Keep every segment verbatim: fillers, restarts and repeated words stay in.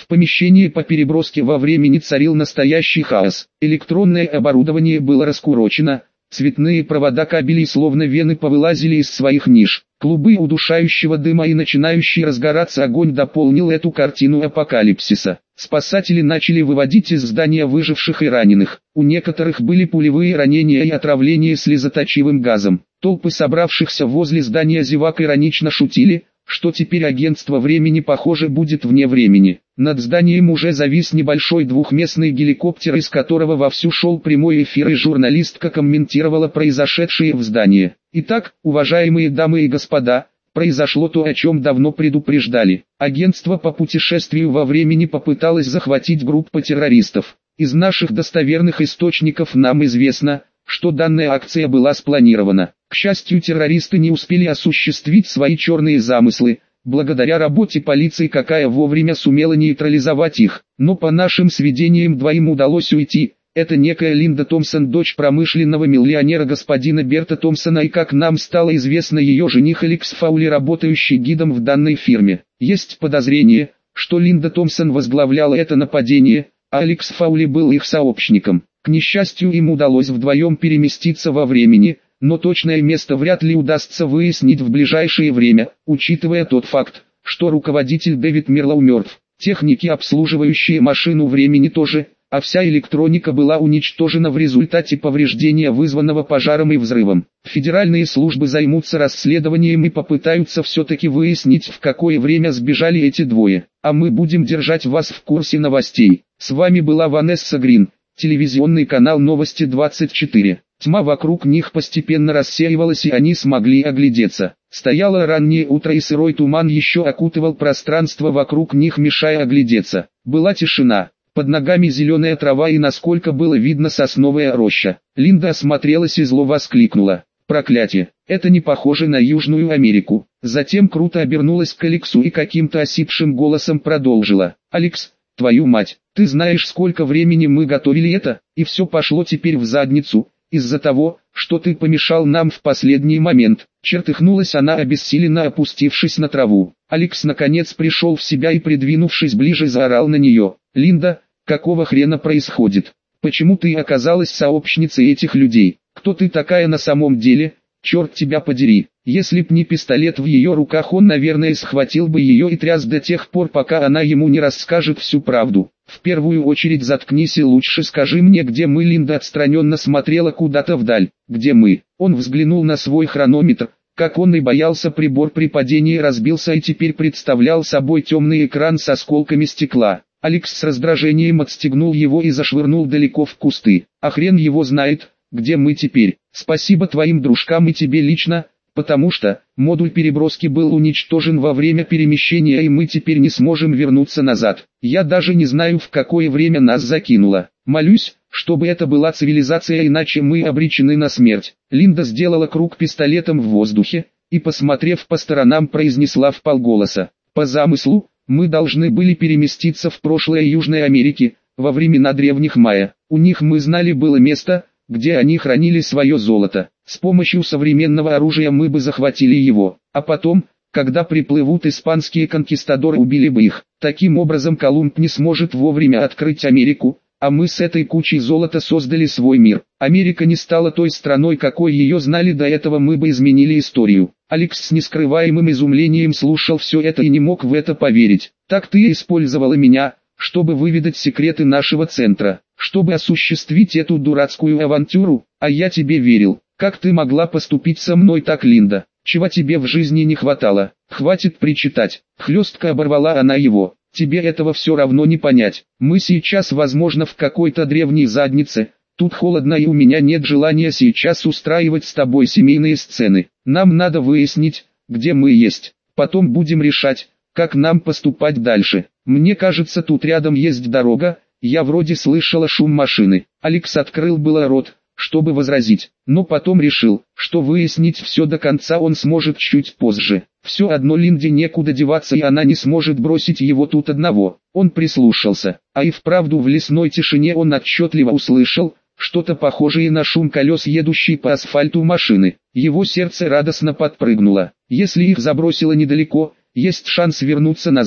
В помещении по переброске во времени царил настоящий хаос. Электронное оборудование было раскурочено, цветные провода кабелей словно вены повылазили из своих ниш. Клубы удушающего дыма и начинающий разгораться огонь дополнил эту картину апокалипсиса. Спасатели начали выводить из здания выживших и раненых. У некоторых были пулевые ранения и отравление слезоточивым газом. Толпы собравшихся возле здания зевак иронично шутили, что теперь агентство времени, похоже, будет вне времени. Над зданием уже завис небольшой двухместный геликоптер, из которого вовсю шел прямой эфир, и журналистка комментировала произошедшее в здании. Итак, уважаемые дамы и господа, произошло то, о чем давно предупреждали. Агентство по путешествию во времени попыталось захватить группу террористов. Из наших достоверных источников нам известно, что данная акция была спланирована. К счастью, террористы не успели осуществить свои черные замыслы, благодаря работе полиции, какая вовремя сумела нейтрализовать их. Но по нашим сведениям двоим удалось уйти. Это некая Линда Томпсон, дочь промышленного миллионера господина Берта Томпсона, и, как нам стало известно, ее жених Алекс Фаули, работающий гидом в данной фирме. Есть подозрение, что Линда Томпсон возглавляла это нападение, а Алекс Фаули был их сообщником. К несчастью, им удалось вдвоем переместиться во времени, но точное место вряд ли удастся выяснить в ближайшее время, учитывая тот факт, что руководитель Дэвид Мирлоу мертв. Техники, обслуживающие машину времени, тоже, а вся электроника была уничтожена в результате повреждения, вызванного пожаром и взрывом. Федеральные службы займутся расследованием и попытаются все-таки выяснить, в какое время сбежали эти двое. А мы будем держать вас в курсе новостей. С вами была Ванесса Грин, телевизионный канал Новости двадцать четыре. Тьма вокруг них постепенно рассеивалась, и они смогли оглядеться. Стояло раннее утро, и сырой туман еще окутывал пространство вокруг них, мешая оглядеться. Была тишина. Под ногами зеленая трава и, насколько было видно, сосновая роща. Линда осмотрелась и зло воскликнула: «Проклятие! Это не похоже на Южную Америку». Затем круто обернулась к Алексу и каким-то осипшим голосом продолжила: «Алекс, твою мать, ты знаешь, сколько времени мы готовили это, и все пошло теперь в задницу, из-за того, что ты помешал нам в последний момент». Чертыхнулась она, обессиленно опустившись на траву. Алекс наконец пришел в себя и, придвинувшись ближе, заорал на нее: «Линда, какого хрена происходит? Почему ты оказалась сообщницей этих людей? Кто ты такая на самом деле? Черт тебя подери!» Если б не пистолет в ее руках, он, наверное, схватил бы ее и тряс до тех пор, пока она ему не расскажет всю правду. «В первую очередь заткнись и лучше скажи мне, где мы». Линда отстраненно смотрела куда-то вдаль. «Где мы?» Он взглянул на свой хронометр. Как он и боялся, прибор при падении разбился и теперь представлял собой темный экран с осколками стекла. Алекс с раздражением отстегнул его и зашвырнул далеко в кусты. «А хрен его знает, где мы теперь. Спасибо твоим дружкам и тебе лично, потому что модуль переброски был уничтожен во время перемещения, и мы теперь не сможем вернуться назад. Я даже не знаю, в какое время нас закинуло. Молюсь, чтобы это была цивилизация, иначе мы обречены на смерть». Линда сделала круг пистолетом в воздухе и, посмотрев по сторонам, произнесла вполголоса: «По замыслу, мы должны были переместиться в прошлое Южной Америки, во времена древних майя. У них, мы знали, было место, где они хранили свое золото. С помощью современного оружия мы бы захватили его, а потом, когда приплывут испанские конкистадоры, убили бы их. Таким образом Колумб не сможет вовремя открыть Америку, а мы с этой кучей золота создали свой мир. Америка не стала той страной, какой ее знали до этого, мы бы изменили историю». Алекс с нескрываемым изумлением слушал все это и не мог в это поверить. «Так ты использовала меня, чтобы выведать секреты нашего центра, чтобы осуществить эту дурацкую авантюру, а я тебе верил. Как ты могла поступить со мной так, Линда? Чего тебе в жизни не хватало? Хватит причитать». Хлестко оборвала она его. «Тебе этого все равно не понять. Мы сейчас, возможно, в какой-то древней заднице. Тут холодно, и у меня нет желания сейчас устраивать с тобой семейные сцены. Нам надо выяснить, где мы есть. Потом будем решать, как нам поступать дальше. Мне кажется, тут рядом есть дорога. Я вроде слышала шум машины». Алекс открыл было рот, чтобы возразить, но потом решил, что выяснить все до конца он сможет чуть позже. Все одно Линде некуда деваться, и она не сможет бросить его тут одного. Он прислушался, а и вправду в лесной тишине он отчетливо услышал что-то похожее на шум колес, едущей по асфальту машины. Его сердце радостно подпрыгнуло. Если их забросило недалеко, есть шанс вернуться назад.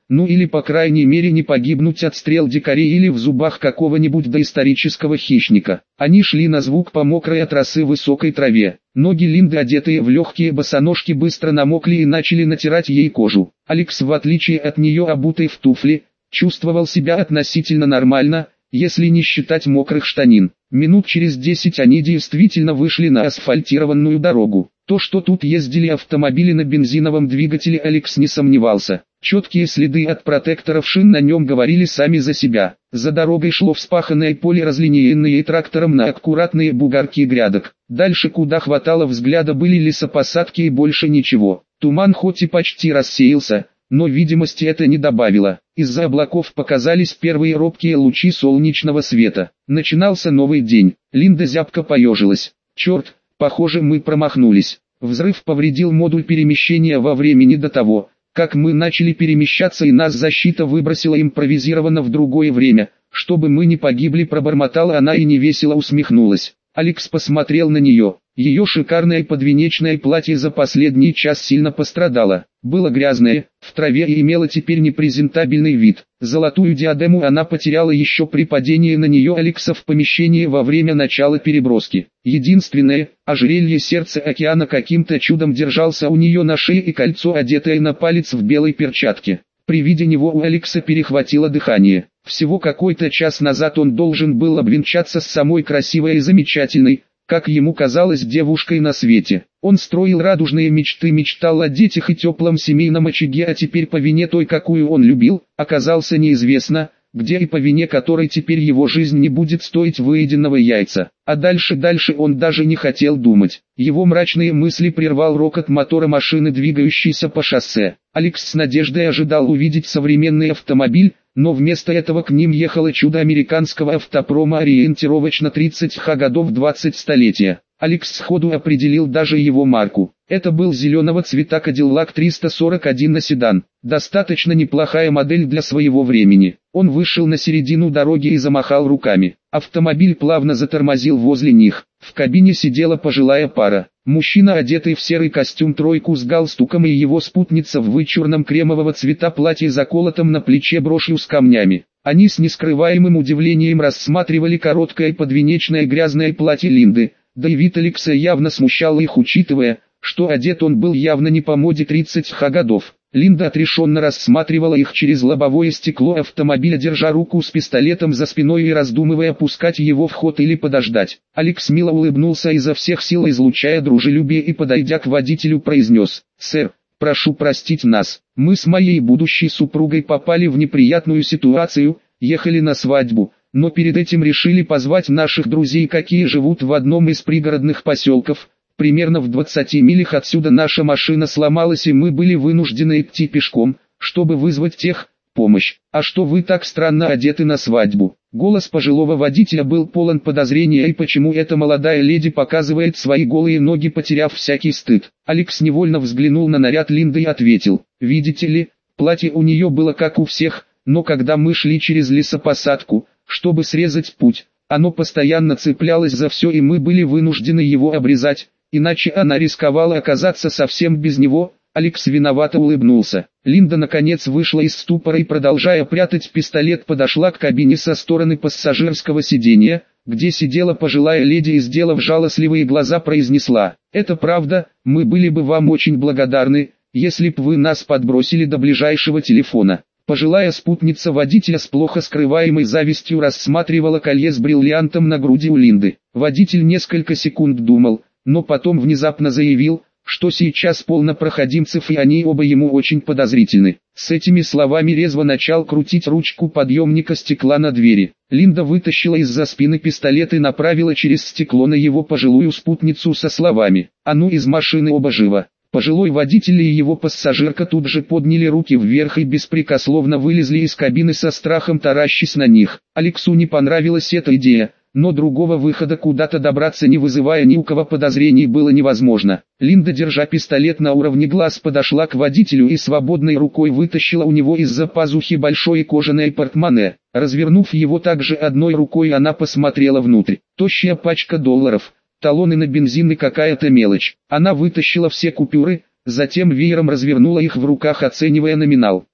ну или по крайней мере не погибнуть от стрел дикарей или в зубах какого-нибудь доисторического хищника. Они шли на звук по мокрой от росы высокой траве. Ноги Линды, одетые в легкие босоножки, быстро намокли и начали натирать ей кожу. Алекс, в отличие от нее, обутый в туфли, чувствовал себя относительно нормально, если не считать мокрых штанин. Минут через десять они действительно вышли на асфальтированную дорогу. То, что тут ездили автомобили на бензиновом двигателе, Алекс не сомневался. Четкие следы от протекторов шин на нем говорили сами за себя. За дорогой шло вспаханное поле, разлинеенное трактором на аккуратные бугорки грядок. Дальше, куда хватало взгляда, были лесопосадки и больше ничего. Туман хоть и почти рассеялся, но видимости это не добавило. Из-за облаков показались первые робкие лучи солнечного света. Начинался новый день. Линда зябко поежилась. «Черт, похоже, мы промахнулись. Взрыв повредил модуль перемещения во времени до того, как мы начали перемещаться, и нас защита выбросила импровизированно в другое время, чтобы мы не погибли», пробормотала она и невесело усмехнулась. Алекс посмотрел на нее. Ее шикарное подвенечное платье за последний час сильно пострадало. Было грязное, в траве и имело теперь непрезентабельный вид. Золотую диадему она потеряла еще при падении на нее Алекса в помещении во время начала переброски. Единственное, ожерелье сердца океана каким-то чудом держался у нее на шее, и кольцо, одетое на палец в белой перчатке. При виде него у Алекса перехватило дыхание. Всего какой-то час назад он должен был обвенчаться с самой красивой и замечательной, как ему казалось, девушкой на свете. Он строил радужные мечты, мечтал о детях и теплом семейном очаге, а теперь по вине той, какую он любил, оказался неизвестно, где, и по вине которой теперь его жизнь не будет стоить выеденного яйца. А дальше, дальше он даже не хотел думать. Его мрачные мысли прервал рокот мотора машины, двигающейся по шоссе. Алекс с надеждой ожидал увидеть современный автомобиль, но вместо этого к ним ехало чудо американского автопрома, ориентировочно тридцать годов двадцать столетия. Алекс сходу определил даже его марку. Это был зеленого цвета Cadillac триста сорок один на седан. Достаточно неплохая модель для своего времени. Он вышел на середину дороги и замахал руками. Автомобиль плавно затормозил возле них. В кабине сидела пожилая пара. Мужчина, одетый в серый костюм тройку с галстуком, и его спутница в вычурном кремового цвета платье, заколотом на плече брошью с камнями. Они с нескрываемым удивлением рассматривали короткое подвенечное грязное платье Линды. Да и вид Алекса явно смущал их, учитывая, что одет он был явно не по моде тридцатых годов. Линда отрешенно рассматривала их через лобовое стекло автомобиля, держа руку с пистолетом за спиной и раздумывая, пускать его в ход или подождать. Алекс мило улыбнулся, изо всех сил излучая дружелюбие, и, подойдя к водителю, произнес: «Сэр, прошу простить нас, мы с моей будущей супругой попали в неприятную ситуацию, ехали на свадьбу, но перед этим решили позвать наших друзей, какие живут в одном из пригородных поселков. Примерно в двадцати милях отсюда наша машина сломалась, и мы были вынуждены идти пешком, чтобы вызвать тех помощь. А что вы так странно одеты на свадьбу?» Голос пожилого водителя был полон подозрения, и почему эта молодая леди показывает свои голые ноги, потеряв всякий стыд. Алекс невольно взглянул на наряд Линды и ответил: «Видите ли, платье у нее было как у всех, но когда мы шли через лесопосадку, чтобы срезать путь, оно постоянно цеплялось за все, и мы были вынуждены его обрезать, иначе она рисковала оказаться совсем без него». Алекс виновато улыбнулся. Линда наконец вышла из ступора и, продолжая прятать пистолет, подошла к кабине со стороны пассажирского сиденья, где сидела пожилая леди, и, сделав жалостливые глаза, произнесла: «Это правда, мы были бы вам очень благодарны, если б вы нас подбросили до ближайшего телефона». Пожилая спутница водителя с плохо скрываемой завистью рассматривала колье с бриллиантом на груди у Линды. Водитель несколько секунд думал, но потом внезапно заявил, что сейчас полно проходимцев, и они оба ему очень подозрительны. С этими словами резво начал крутить ручку подъемника стекла на двери. Линда вытащила из-за спины пистолет и направила через стекло на его пожилую спутницу со словами: «А ну, из машины оба живо!». Пожилой водитель и его пассажирка тут же подняли руки вверх и беспрекословно вылезли из кабины, со страхом таращась на них. Алексу не понравилась эта идея, но другого выхода куда-то добраться, не вызывая ни у кого подозрений, было невозможно. Линда, держа пистолет на уровне глаз, подошла к водителю и свободной рукой вытащила у него из-за пазухи большое кожаное портмоне. Развернув его также одной рукой, она посмотрела внутрь. Тощая пачка долларов, талоны на бензин и какая-то мелочь. Она вытащила все купюры, затем веером развернула их в руках, оценивая номинал.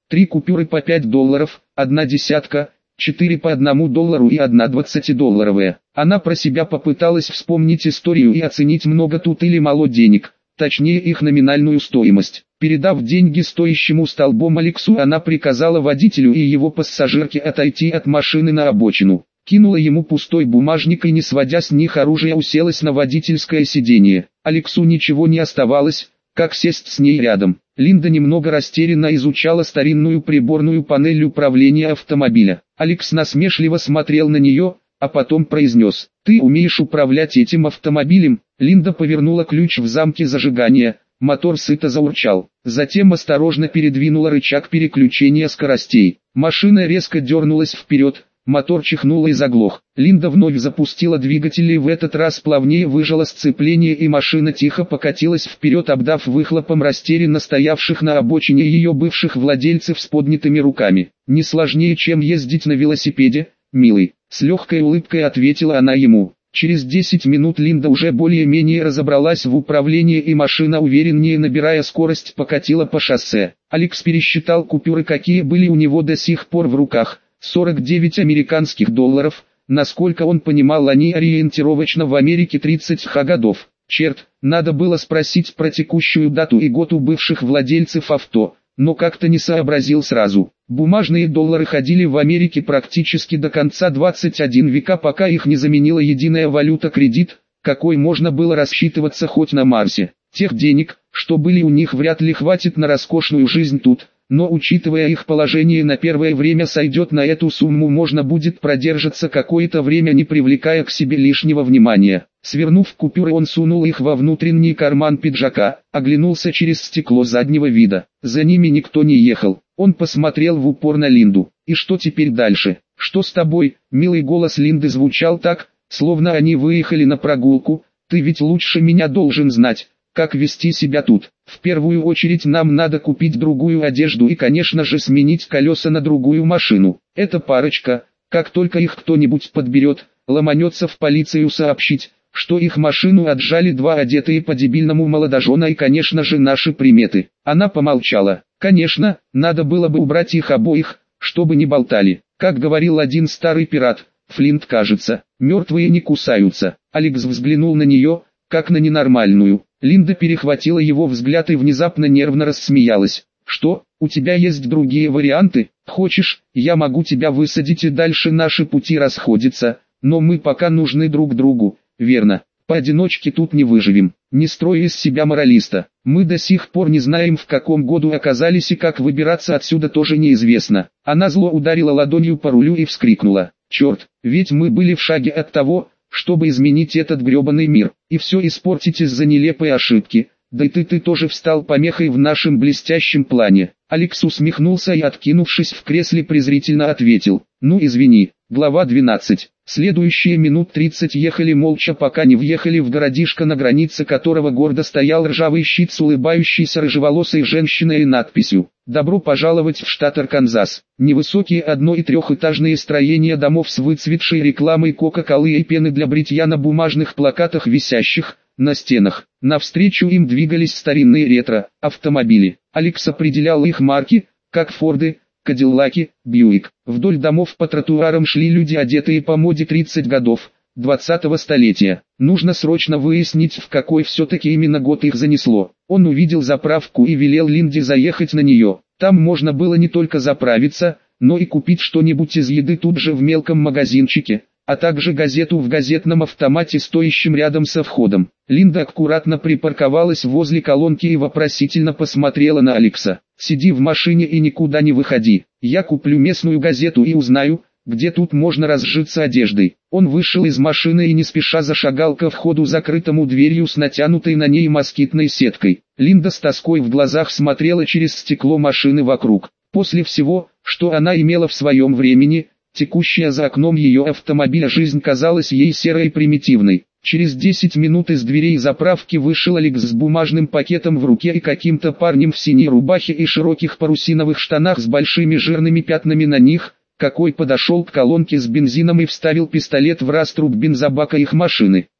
три купюры по пять долларов, одна десятка, четыре по одному доллару и одна двадцатидолларовая. Она про себя попыталась вспомнить историю и оценить, много тут или мало денег, точнее их номинальную стоимость. Передав деньги стоящему столбом Алексу, она приказала водителю и его пассажирке отойти от машины на обочину. Кинула ему пустой бумажник и, не сводя с них оружия, уселась на водительское сиденье. Алексу ничего не оставалось, как сесть с ней рядом. Линда немного растерянно изучала старинную приборную панель управления автомобиля. Алекс насмешливо смотрел на нее, а потом произнес: «Ты умеешь управлять этим автомобилем?» Линда повернула ключ в замке зажигания, мотор сыто заурчал. Затем осторожно передвинула рычаг переключения скоростей. Машина резко дернулась вперед, мотор чихнул и заглох. Линда вновь запустила двигатель и в этот раз плавнее выжала сцепление, и машина тихо покатилась вперед, обдав выхлопом растерянно стоявших на обочине ее бывших владельцев с поднятыми руками. «Не сложнее, чем ездить на велосипеде, милый», — с легкой улыбкой ответила она ему. Через десять минут Линда уже более-менее разобралась в управлении, и машина, увереннее набирая скорость, покатила по шоссе. Алекс пересчитал купюры, какие были у него до сих пор в руках. сорок девять американских долларов, насколько он понимал, они ориентировочно в Америке тридцать годов. Черт, надо было спросить про текущую дату и год у бывших владельцев авто, но как-то не сообразил сразу. Бумажные доллары ходили в Америке практически до конца двадцать первого века, пока их не заменила единая валюта кредит, какой можно было рассчитываться хоть на Марсе. Тех денег, что были у них, вряд ли хватит на роскошную жизнь тут. Но учитывая их положение, на первое время сойдет. На эту сумму можно будет продержаться какое-то время, не привлекая к себе лишнего внимания. Свернув купюры, он сунул их во внутренний карман пиджака, оглянулся через стекло заднего вида. За ними никто не ехал. Он посмотрел в упор на Линду. «И что теперь дальше? Что с тобой?» Милый голос Линды звучал так, словно они выехали на прогулку. «Ты ведь лучше меня должен знать, как вести себя тут. В первую очередь нам надо купить другую одежду и, конечно же, сменить колеса на другую машину. Эта парочка, как только их кто-нибудь подберет, ломанется в полицию сообщить, что их машину отжали два одетые по-дебильному молодожена, и, конечно же, наши приметы». Она помолчала. «Конечно, надо было бы убрать их обоих, чтобы не болтали. Как говорил один старый пират, Флинт, кажется, мертвые не кусаются». Алекс взглянул на нее, как на ненормальную. Линда перехватила его взгляд и внезапно нервно рассмеялась. «Что, у тебя есть другие варианты? Хочешь, я могу тебя высадить, и дальше наши пути расходятся, но мы пока нужны друг другу, верно? Поодиночке тут не выживем. Не строй из себя моралиста. Мы до сих пор не знаем, в каком году оказались, и как выбираться отсюда тоже неизвестно». Она зло ударила ладонью по рулю и вскрикнула: «Черт, ведь мы были в шаге от того, чтобы изменить этот гребаный мир, и все испортить из-за нелепой ошибки. Да и ты, ты тоже встал помехой в нашем блестящем плане». Алекс усмехнулся и, откинувшись в кресле, презрительно ответил: «Ну извини». Глава двенадцать. Следующие минут тридцать ехали молча, пока не въехали в городишко, на границе которого гордо стоял ржавый щит с улыбающейся рыжеволосой женщиной и надписью: «Добро пожаловать в штат Арканзас». Невысокие одно- и трехэтажные строения домов с выцветшей рекламой Кока-Колы и пены для бритья на бумажных плакатах, висящих на стенах. Навстречу им двигались старинные ретро-автомобили. Алекс определял их марки, как Форды, Кадиллаки, Бьюик. Вдоль домов по тротуарам шли люди, одетые по моде тридцатых годов, двадцатого столетия. Нужно срочно выяснить, в какой все-таки именно год их занесло. Он увидел заправку и велел Линде заехать на нее. Там можно было не только заправиться, но и купить что-нибудь из еды тут же в мелком магазинчике, а также газету в газетном автомате, стоящем рядом со входом. Линда аккуратно припарковалась возле колонки и вопросительно посмотрела на Алекса. «Сиди в машине и никуда не выходи. Я куплю местную газету и узнаю, где тут можно разжиться одеждой». Он вышел из машины и не спеша зашагал ко входу, закрытому дверью с натянутой на ней москитной сеткой. Линда с тоской в глазах смотрела через стекло машины вокруг. После всего, что она имела в своем времени, текущая за окном ее автомобиля жизнь казалась ей серой и примитивной. Через десять минут из дверей заправки вышел Алекс с бумажным пакетом в руке и каким-то парнем в синей рубахе и широких парусиновых штанах с большими жирными пятнами на них, какой подошел к колонке с бензином и вставил пистолет в раструб бензобака их машины.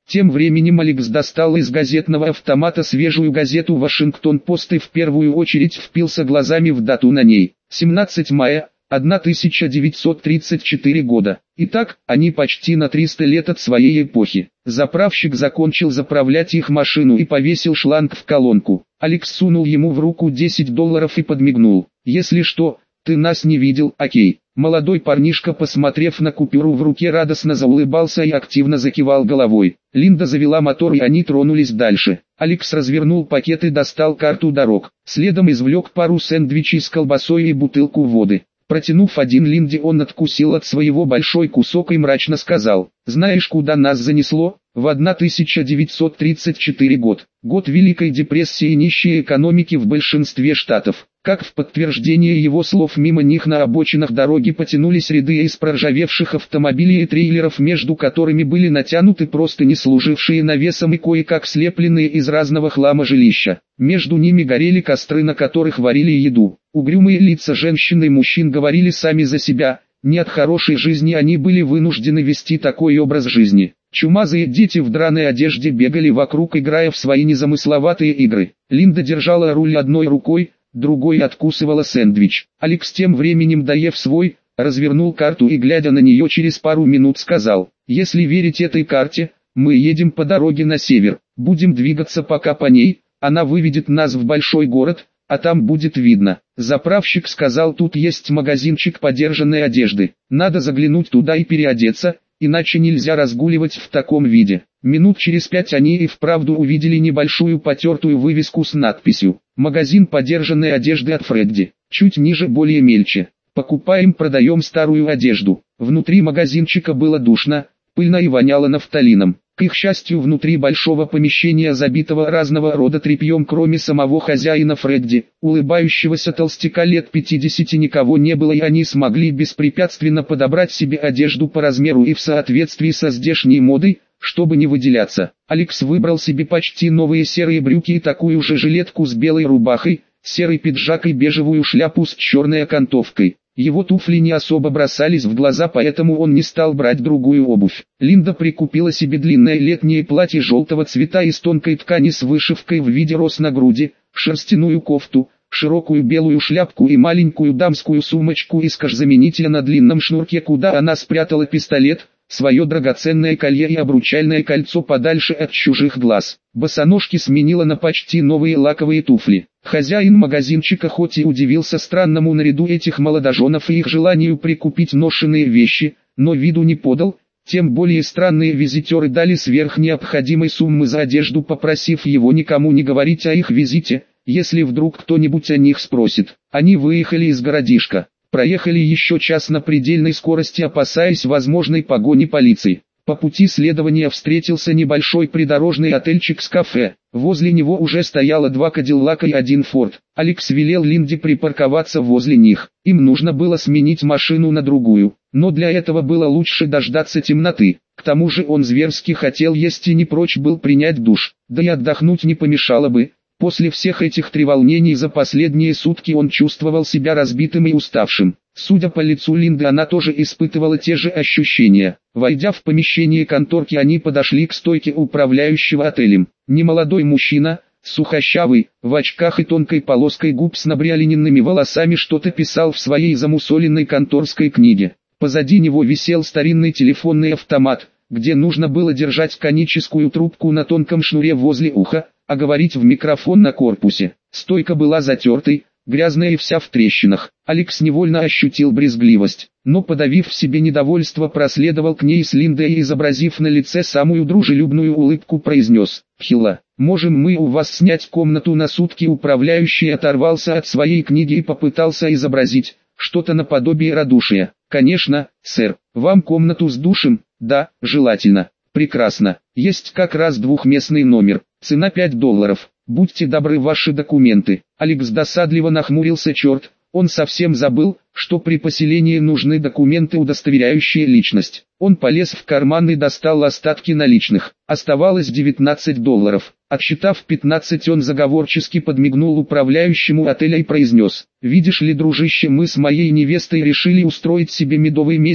Тем временем Алекс достал из газетного автомата свежую газету «Вашингтон-Пост» и в первую очередь впился глазами в дату на ней. семнадцатое мая тысяча девятьсот тридцать четвёртого года. Итак, они почти на триста лет от своей эпохи. Заправщик закончил заправлять их машину и повесил шланг в колонку. Алекс сунул ему в руку десять долларов и подмигнул. «Если что, ты нас не видел, окей». Молодой парнишка, посмотрев на купюру в руке, радостно заулыбался и активно закивал головой. Линда завела мотор и они тронулись дальше. Алекс развернул пакет и достал карту дорог. Следом извлек пару сэндвичей с колбасой и бутылку воды. Протянув один Линде, он откусил от своего большой кусок и мрачно сказал: «Знаешь, куда нас занесло? В тысяча девятьсот тридцать четвёртый год. Год Великой депрессии и нищей экономики в большинстве штатов». Как в подтверждение его слов, мимо них на обочинах дороги потянулись ряды из проржавевших автомобилей и трейлеров, между которыми были натянуты простыни, служившие навесом, и кое-как слепленные из разного хлама жилища. Между ними горели костры, на которых варили еду. Угрюмые лица женщин и мужчин говорили сами за себя. Не от хорошей жизни они были вынуждены вести такой образ жизни. Чумазые дети в драной одежде бегали вокруг, играя в свои незамысловатые игры. Линда держала руль одной рукой, другой откусывала сэндвич. Алекс, тем временем доев свой, развернул карту и, глядя на нее через пару минут, сказал: «Если верить этой карте, мы едем по дороге на север. Будем двигаться пока по ней, она выведет нас в большой город, а там будет видно». Заправщик сказал: «Тут есть магазинчик подержанной одежды. Надо заглянуть туда и переодеться, иначе нельзя разгуливать в таком виде». Минут через пять они и вправду увидели небольшую потертую вывеску с надписью «Магазин подержанной одежды от Фредди». Чуть ниже более мельче: «Покупаем, продаем старую одежду». Внутри магазинчика было душно, пыльно и воняло нафталином. К их счастью, внутри большого помещения, забитого разного рода тряпьем, кроме самого хозяина Фредди, улыбающегося толстяка лет пятидесяти, никого не было, и они смогли беспрепятственно подобрать себе одежду по размеру и в соответствии со здешней модой, чтобы не выделяться. Алекс выбрал себе почти новые серые брюки и такую же жилетку с белой рубахой, серый пиджак и бежевую шляпу с черной окантовкой. Его туфли не особо бросались в глаза, поэтому он не стал брать другую обувь. Линда прикупила себе длинное летнее платье желтого цвета из тонкой ткани с вышивкой в виде роз на груди, шерстяную кофту, широкую белую шляпку и маленькую дамскую сумочку из кожзаменителя на длинном шнурке, куда она спрятала пистолет, свое драгоценное колье и обручальное кольцо подальше от чужих глаз. Босоножки сменила на почти новые лаковые туфли. Хозяин магазинчика хоть и удивился странному наряду этих молодоженов и их желанию прикупить ношеные вещи, но виду не подал. Тем более странные визитеры дали сверх необходимой суммы за одежду, попросив его никому не говорить о их визите, если вдруг кто-нибудь о них спросит. Они выехали из городишка. Проехали еще час на предельной скорости, опасаясь возможной погони полиции. По пути следования встретился небольшой придорожный отельчик с кафе. Возле него уже стояло два Кадиллака и один Форд. Алекс велел Линде припарковаться возле них. Им нужно было сменить машину на другую, но для этого было лучше дождаться темноты. К тому же он зверски хотел есть и не прочь был принять душ, да и отдохнуть не помешало бы. После всех этих треволнений за последние сутки он чувствовал себя разбитым и уставшим. Судя по лицу Линды, она тоже испытывала те же ощущения. Войдя в помещение конторки, они подошли к стойке управляющего отелем. Немолодой мужчина, сухощавый, в очках и тонкой полоской губ с набриолиненными волосами, что-то писал в своей замусоленной конторской книге. Позади него висел старинный телефонный автомат, где нужно было держать коническую трубку на тонком шнуре возле уха, а говорить в микрофон на корпусе. Стойка была затертой, грязная и вся в трещинах. Алекс невольно ощутил брезгливость, но, подавив в себе недовольство, проследовал к ней с Линдой и, изобразив на лице самую дружелюбную улыбку, произнес: «Хилла, можем мы у вас снять комнату на сутки?» Управляющий оторвался от своей книги и попытался изобразить что-то наподобие радушия. «Конечно, сэр. Вам комнату с душем?» «Да, желательно». «Прекрасно. Есть как раз двухместный номер. Цена пять долларов. Будьте добры, ваши документы». Алекс досадливо нахмурился. Черт, он совсем забыл, что при поселении нужны документы, удостоверяющие личность. Он полез в карман и достал остатки наличных. Оставалось девятнадцать долларов. Отсчитав пятнадцать, он заговорчески подмигнул управляющему отеля и произнес: «Видишь ли, дружище, мы с моей невестой решили устроить себе медовый месяц,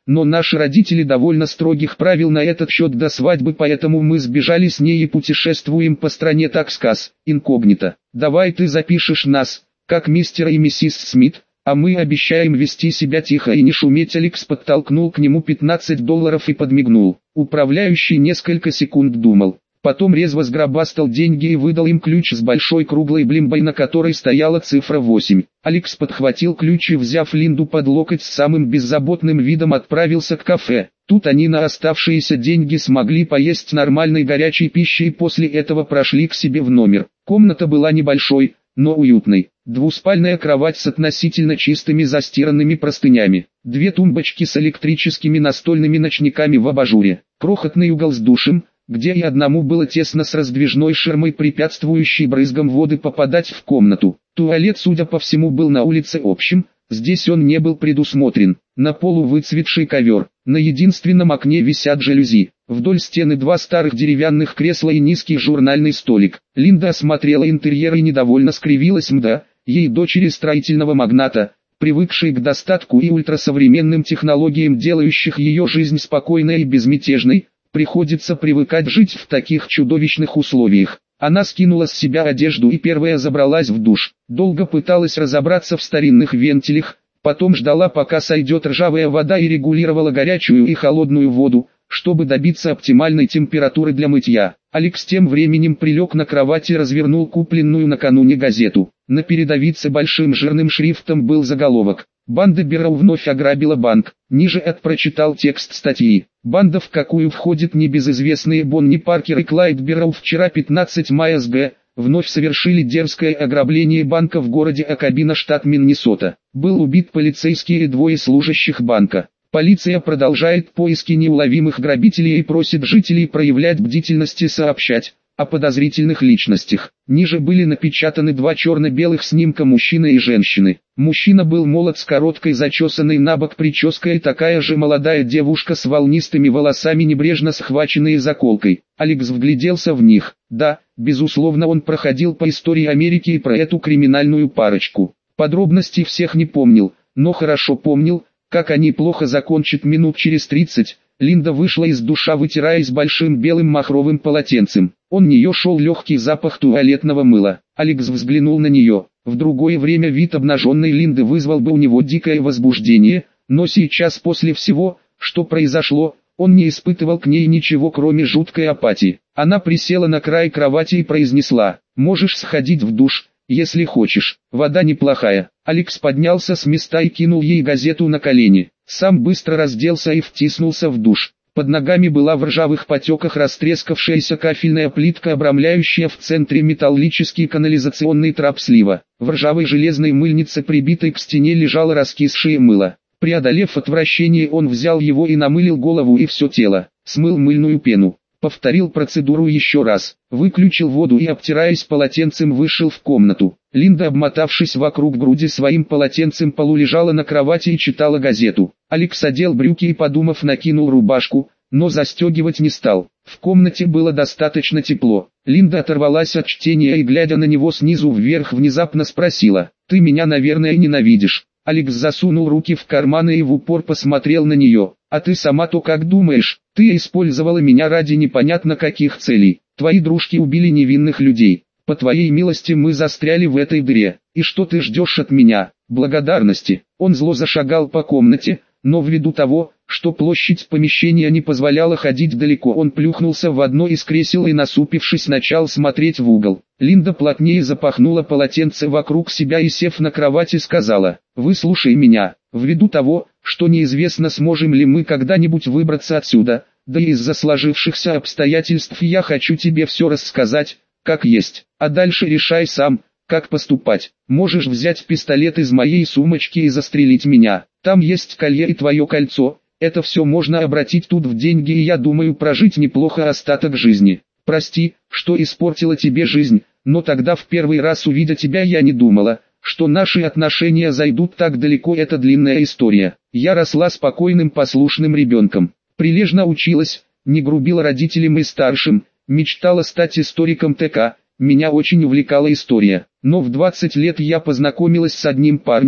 но наши родители довольно строгих правил на этот счет до свадьбы, поэтому мы сбежали с ней и путешествуем по стране, так сказ, инкогнито. Давай ты запишешь нас, как мистера и миссис Смит, а мы обещаем вести себя тихо и не шуметь. Алекс подтолкнул к нему пятнадцать долларов и подмигнул. Управляющий несколько секунд думал. Потом резво сгробастал деньги и выдал им ключ с большой круглой блимбой, на которой стояла цифра восемь. Алекс подхватил ключ и, взяв Линду под локоть, с самым беззаботным видом отправился к кафе. Тут они на оставшиеся деньги смогли поесть нормальной горячей пищи и после этого прошли к себе в номер. Комната была небольшой, но уютной. Двуспальная кровать с относительно чистыми застиранными простынями. Две тумбочки с электрическими настольными ночниками в абажуре. Крохотный угол с душем, где и одному было тесно, с раздвижной ширмой, препятствующей брызгам воды попадать в комнату. Туалет, судя по всему, был на улице общим, здесь он не был предусмотрен. На полу выцветший ковер, на единственном окне висят жалюзи. Вдоль стены два старых деревянных кресла и низкий журнальный столик. Линда осмотрела интерьер и недовольно скривилась. Мда, ей, дочери строительного магната, привыкшей к достатку и ультрасовременным технологиям, делающих ее жизнь спокойной и безмятежной, приходится привыкать жить в таких чудовищных условиях. Она скинула с себя одежду и первая забралась в душ. Долго пыталась разобраться в старинных вентилях, потом ждала, пока сойдет ржавая вода, и регулировала горячую и холодную воду, чтобы добиться оптимальной температуры для мытья. Алекс тем временем прилег на кровати и развернул купленную накануне газету. На передовице большим жирным шрифтом был заголовок: «Банда Берроу вновь ограбила банк». Ниже Эд прочитал текст статьи. Банда, в какую входят небезызвестные Бонни Паркер и Клайд Берроу, вчера, пятнадцатого мая эс гэ, вновь совершили дерзкое ограбление банка в городе Акабина, штат Миннесота. Был убит полицейский и двое служащих банка. Полиция продолжает поиски неуловимых грабителей и просит жителей проявлять бдительность и сообщать о подозрительных личностях. Ниже были напечатаны два черно-белых снимка мужчины и женщины. Мужчина был молод, с короткой зачесанной набок прической, и такая же молодая девушка с волнистыми волосами, небрежно схваченные заколкой. Алекс вгляделся в них. Да, безусловно, он проходил по истории Америки и про эту криминальную парочку. Подробностей всех не помнил, но хорошо помнил, как они плохо закончат. Минут через тридцать Линда вышла из душа, вытираясь большим белым махровым полотенцем. От нее шел легкий запах туалетного мыла. Алекс взглянул на нее. В другое время вид обнаженной Линды вызвал бы у него дикое возбуждение, но сейчас, после всего, что произошло, он не испытывал к ней ничего, кроме жуткой апатии. Она присела на край кровати и произнесла: «Можешь сходить в душ, если хочешь, вода неплохая». Алекс поднялся с места и кинул ей газету на колени. Сам быстро разделся и втиснулся в душ. Под ногами была в ржавых потеках растрескавшаяся кафельная плитка, обрамляющая в центре металлический канализационный трап слива. В ржавой железной мыльнице, прибитой к стене, лежало раскисшее мыло. Преодолев отвращение, он взял его и намылил голову и все тело. Смыл мыльную пену. Повторил процедуру еще раз, выключил воду и, обтираясь полотенцем, вышел в комнату. Линда, обмотавшись вокруг груди своим полотенцем, полулежала на кровати и читала газету. Алекс одел брюки и, подумав, накинул рубашку, но застегивать не стал. В комнате было достаточно тепло. Линда оторвалась от чтения и, глядя на него снизу вверх, внезапно спросила: «Ты меня, наверное, ненавидишь?» Алекс засунул руки в карманы и в упор посмотрел на нее. «А ты сама-то как думаешь? Ты использовала меня ради непонятно каких целей. Твои дружки убили невинных людей. По твоей милости мы застряли в этой дыре. И что ты ждешь от меня? Благодарности». Он зло зашагал по комнате, но ввиду того, что площадь помещения не позволяла ходить далеко, он плюхнулся в одно из кресел и, насупившись, начал смотреть в угол. Линда плотнее запахнула полотенце вокруг себя и, сев на кровати, сказала: «Выслушай меня. Ввиду того, что неизвестно, сможем ли мы когда-нибудь выбраться отсюда, да и из-за сложившихся обстоятельств, я хочу тебе все рассказать, как есть, а дальше решай сам, как поступать. Можешь взять пистолет из моей сумочки и застрелить меня. Там есть колье и твое кольцо. Это все можно обратить тут в деньги, и я думаю прожить неплохо остаток жизни. Прости, что испортила тебе жизнь, но тогда, в первый раз увидя тебя, я не думала, что наши отношения зайдут так далеко. Это длинная история. Я росла спокойным, послушным ребенком. Прилежно училась, не грубила родителям и старшим, мечтала стать историком ТК. Меня очень увлекала история. Но в двадцать лет я познакомилась с одним парнем,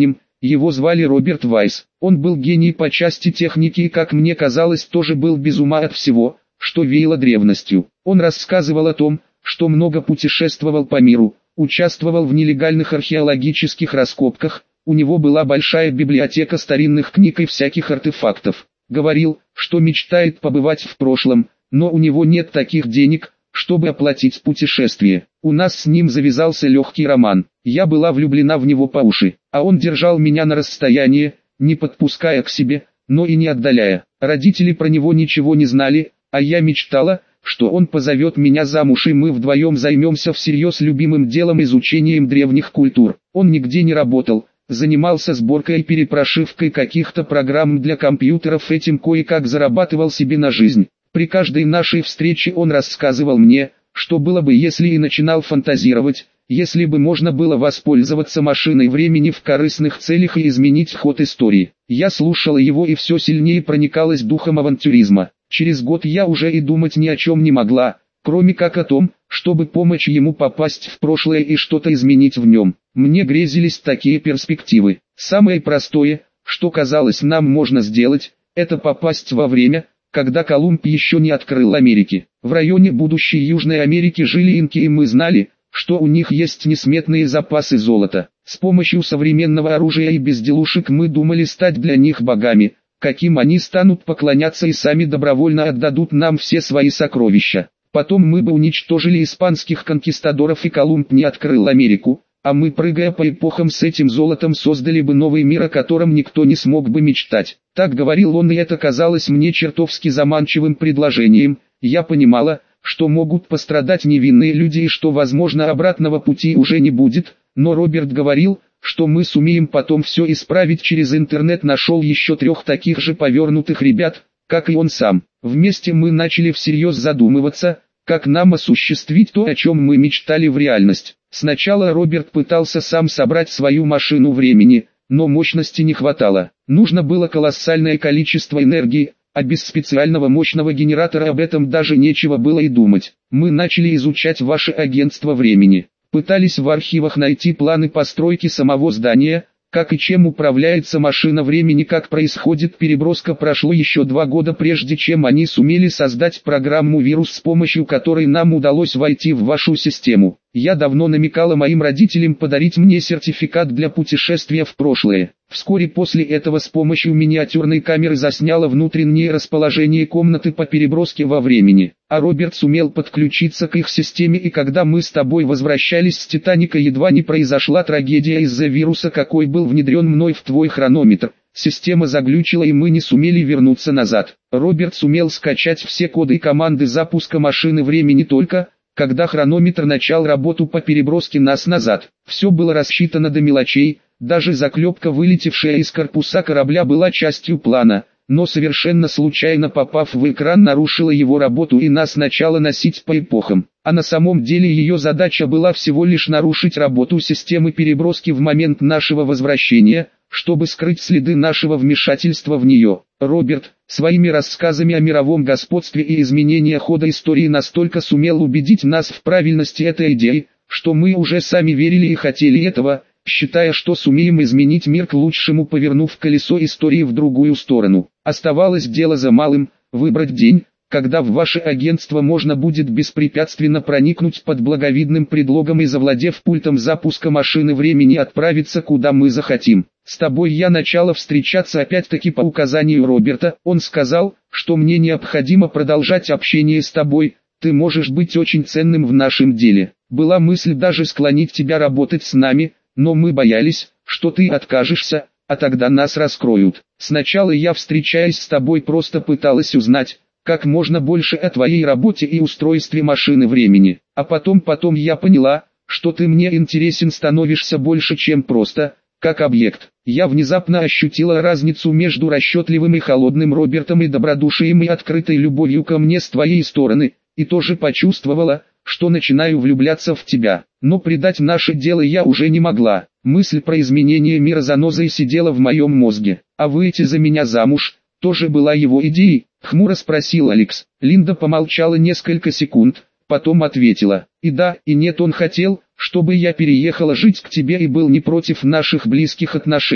Его звали Роберт Вайс. Он был гений по части техники и, как мне казалось, тоже был без ума от всего, что веяло древностью. Он рассказывал о том, что много путешествовал по миру, участвовал в нелегальных археологических раскопках, у него была большая библиотека старинных книг и всяких артефактов. Говорил, что мечтает побывать в прошлом, но у него нет таких денег, чтобы оплатить путешествие. У нас с ним завязался легкий роман. Я была влюблена в него по уши, а он держал меня на расстоянии, не подпуская к себе, но и не отдаляя. Родители про него ничего не знали, а я мечтала, что он позовет меня замуж и мы вдвоем займемся всерьез любимым делом изучением древних культур. Он нигде не работал, занимался сборкой и перепрошивкой каких-то программ для компьютеров, этим кое-как зарабатывал себе на жизнь. При каждой нашей встрече он рассказывал мне, что было бы, если, и начинал фантазировать, если бы можно было воспользоваться машиной времени в корыстных целях и изменить ход истории. Я слушала его и все сильнее проникалась духом авантюризма. Через год я уже и думать ни о чем не могла, кроме как о том, чтобы помочь ему попасть в прошлое и что-то изменить в нем. Мне грезились такие перспективы. Самое простое, что казалось нам можно сделать, это попасть во время, когда Колумб еще не открыл Америки. В районе будущей Южной Америки жили инки, и мы знали, что у них есть несметные запасы золота. С помощью современного оружия и безделушек мы думали стать для них богами, каким они станут поклоняться и сами добровольно отдадут нам все свои сокровища. Потом мы бы уничтожили испанских конкистадоров и Колумб не открыл Америку, а мы, прыгая по эпохам с этим золотом, создали бы новый мир, о котором никто не смог бы мечтать. Так говорил он, и это казалось мне чертовски заманчивым предложением. Я понимала, что могут пострадать невинные люди и что, возможно, обратного пути уже не будет, но Роберт говорил, что мы сумеем потом все исправить через интернет. Нашел еще трех таких же повернутых ребят, как и он сам. Вместе мы начали всерьез задумываться, как нам осуществить то, о чем мы мечтали, в реальность. Сначала Роберт пытался сам собрать свою машину времени, но мощности не хватало. Нужно было колоссальное количество энергии, а без специального мощного генератора об этом даже нечего было и думать. Мы начали изучать ваше агентство времени. Пытались в архивах найти планы постройки самого здания, как и чем управляется машина времени, как происходит переброска. Прошло еще два года, прежде чем они сумели создать программу-вирус, с помощью которой нам удалось войти в вашу систему. Я давно намекала моим родителям подарить мне сертификат для путешествия в прошлое. Вскоре после этого с помощью миниатюрной камеры засняла внутреннее расположение комнаты по переброске во времени. А Роберт сумел подключиться к их системе, и когда мы с тобой возвращались с Титаника, едва не произошла трагедия из-за вируса, какой был внедрен мной в твой хронометр. Система заглючила, и мы не сумели вернуться назад. Роберт сумел скачать все коды и команды запуска машины времени только когда хронометр начал работу по переброске нас назад. Все было рассчитано до мелочей, даже заклепка, вылетевшая из корпуса корабля, была частью плана, но совершенно случайно попав в экран, нарушила его работу и нас начало носить по эпохам. А на самом деле ее задача была всего лишь нарушить работу системы переброски в момент нашего возвращения, чтобы скрыть следы нашего вмешательства в нее. Роберт, своими рассказами о мировом господстве и изменении хода истории, настолько сумел убедить нас в правильности этой идеи, что мы уже сами верили и хотели этого, считая, что сумеем изменить мир к лучшему, повернув колесо истории в другую сторону. Оставалось дело за малым – выбрать день, когда в ваше агентство можно будет беспрепятственно проникнуть под благовидным предлогом и, завладев пультом запуска машины времени, отправиться куда мы захотим. С тобой я начала встречаться опять-таки по указанию Роберта. Он сказал, что мне необходимо продолжать общение с тобой, ты можешь быть очень ценным в нашем деле. Была мысль даже склонить тебя работать с нами, но мы боялись, что ты откажешься, а тогда нас раскроют. Сначала я, встречаясь с тобой, просто пыталась узнать как можно больше о твоей работе и устройстве машины времени. А потом потом я поняла, что ты мне интересен становишься больше, чем просто как объект. Я внезапно ощутила разницу между расчетливым и холодным Робертом и добродушием и открытой любовью ко мне с твоей стороны, и тоже почувствовала, что начинаю влюбляться в тебя. Но предать наше дело я уже не могла. Мысль про изменение мира занозой сидела в моем мозге. А выйти за меня замуж тоже была его идеей? Хмуро спросил Алекс. Линда помолчала несколько секунд, потом ответила: и да, и нет, он хотел, чтобы я переехала жить к тебе и был не против наших близких отношений,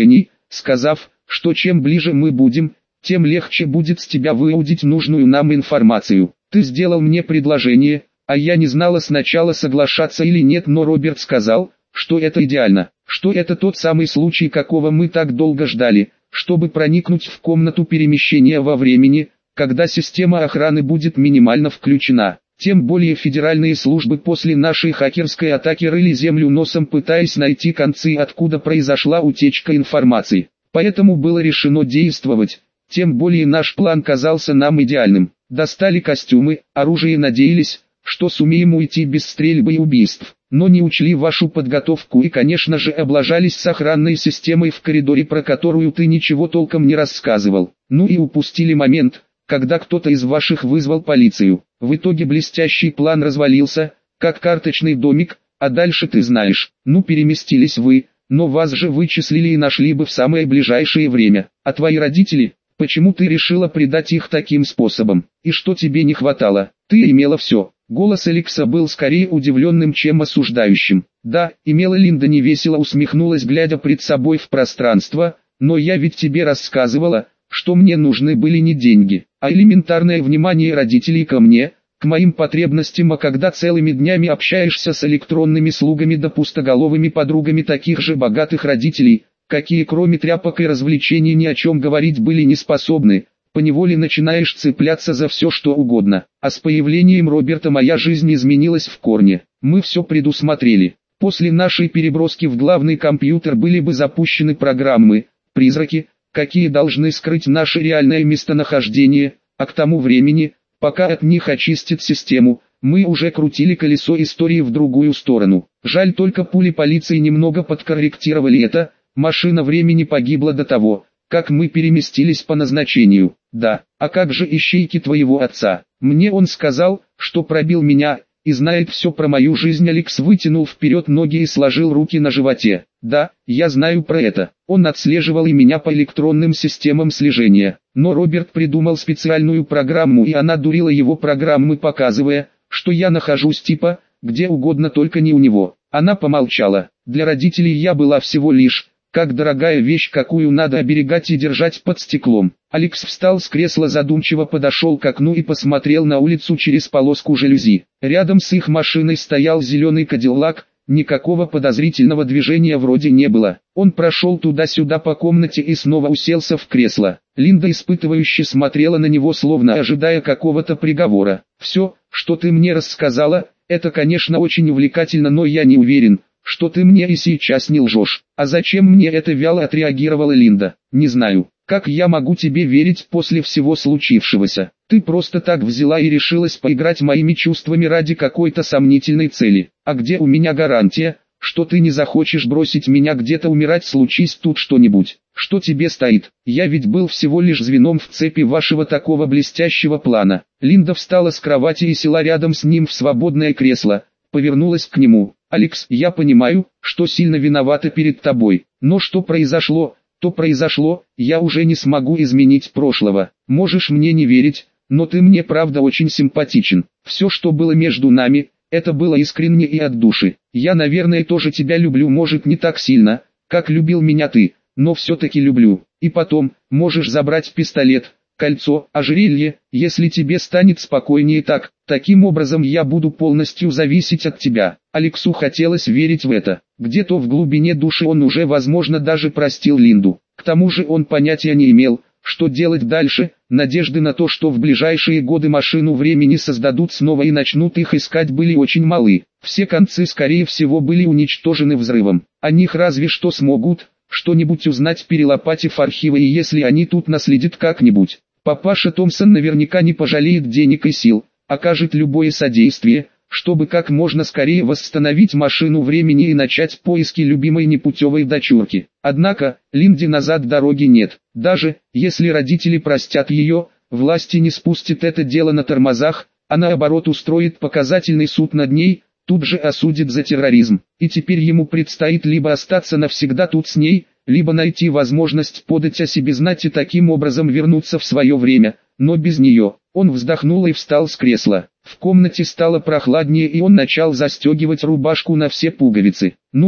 сказав, что чем ближе мы будем, тем легче будет с тебя выудить нужную нам информацию. Ты сделал мне предложение, а я не знала сначала соглашаться или нет, но Роберт сказал, что это идеально, что это тот самый случай, какого мы так долго ждали, чтобы проникнуть в комнату перемещения во времени, когда система охраны будет минимально включена. Тем более федеральные службы после нашей хакерской атаки рыли землю носом, пытаясь найти концы, откуда произошла утечка информации. Поэтому было решено действовать, тем более наш план казался нам идеальным. Достали костюмы, оружие и надеялись, что сумеем уйти без стрельбы и убийств. Но не учли вашу подготовку и, конечно же, облажались с охранной системой в коридоре, про которую ты ничего толком не рассказывал. Ну и упустили момент, когда кто-то из ваших вызвал полицию. В итоге блестящий план развалился, как карточный домик, а дальше ты знаешь. Ну, переместились вы, но вас же вычислили и нашли бы в самое ближайшее время. А твои родители, почему ты решила предать их таким способом? И что тебе не хватало? Ты имела все. Голос Алекса был скорее удивленным, чем осуждающим. Да, имела. Линда невесело усмехнулась, глядя пред собой в пространство, но я ведь тебе рассказывала, что мне нужны были не деньги, а элементарное внимание родителей ко мне, к моим потребностям. А когда целыми днями общаешься с электронными слугами да пустоголовыми подругами таких же богатых родителей, какие кроме тряпок и развлечений ни о чем говорить были не способны, поневоле начинаешь цепляться за все что угодно. А с появлением Роберта моя жизнь изменилась в корне. Мы все предусмотрели. После нашей переброски в главный компьютер были бы запущены программы, призраки, какие должны скрыть наше реальное местонахождение, а к тому времени, пока от них очистят систему, мы уже крутили колесо истории в другую сторону. Жаль, только пули полиции немного подкорректировали это, машина времени погибла до того, как мы переместились по назначению. Да, а как же ищейки твоего отца? Мне он сказал, что пробил меня, и знает все про мою жизнь. Алекс вытянул вперед ноги и сложил руки на животе. Да, я знаю про это. Он отслеживал и меня по электронным системам слежения. Но Роберт придумал специальную программу, и она дурила его программы, показывая, что я нахожусь типа, где угодно, только не у него. Она помолчала. Для родителей я была всего лишь, как дорогая вещь, какую надо оберегать и держать под стеклом. Алекс встал с кресла, задумчиво подошел к окну и посмотрел на улицу через полоску жалюзи. Рядом с их машиной стоял зеленый Кадиллак, никакого подозрительного движения вроде не было. Он прошел туда-сюда по комнате и снова уселся в кресло. Линда испытывающе смотрела на него, словно ожидая какого-то приговора. «Все, что ты мне рассказала, это, конечно, очень увлекательно, но я не уверен, что ты мне и сейчас не лжешь». «А зачем мне это?» — вяло отреагировала Линда. «Не знаю, как я могу тебе верить после всего случившегося. Ты просто так взяла и решилась поиграть моими чувствами ради какой-то сомнительной цели. А где у меня гарантия, что ты не захочешь бросить меня где-то умирать, случись тут что-нибудь? Что тебе стоит? Я ведь был всего лишь звеном в цепи вашего такого блестящего плана». Линда встала с кровати и села рядом с ним в свободное кресло, повернулась к нему. «Алекс, я понимаю, что сильно виновата перед тобой, но что произошло, то произошло, я уже не смогу изменить прошлого. Можешь мне не верить, но ты мне правда очень симпатичен. Все, что было между нами, это было искренне и от души. Я, наверное, тоже тебя люблю, может не так сильно, как любил меня ты, но все-таки люблю. И потом, можешь забрать пистолет, кольцо, ожерелье, если тебе станет спокойнее так. Таким образом я буду полностью зависеть от тебя». Алексу хотелось верить в это. Где-то в глубине души он уже, возможно, даже простил Линду. К тому же он понятия не имел, что делать дальше. Надежды на то, что в ближайшие годы машину времени создадут снова и начнут их искать, были очень малы. Все концы, скорее всего, были уничтожены взрывом. О них разве что смогут что-нибудь узнать, перелопатив архивы, и если они тут наследят как-нибудь. Папаша Томпсон наверняка не пожалеет денег и сил, окажет любое содействие, чтобы как можно скорее восстановить машину времени и начать поиски любимой непутевой дочурки. Однако, Линде назад дороги нет. Даже, если родители простят ее, власти не спустят это дело на тормозах, а наоборот устроит показательный суд над ней, тут же осудит за терроризм. И теперь ему предстоит либо остаться навсегда тут с ней, либо найти возможность подать о себе знать и таким образом вернуться в свое время, но без нее. Он вздохнул и встал с кресла. В комнате стало прохладнее, и он начал застегивать рубашку на все пуговицы. «Ну вот,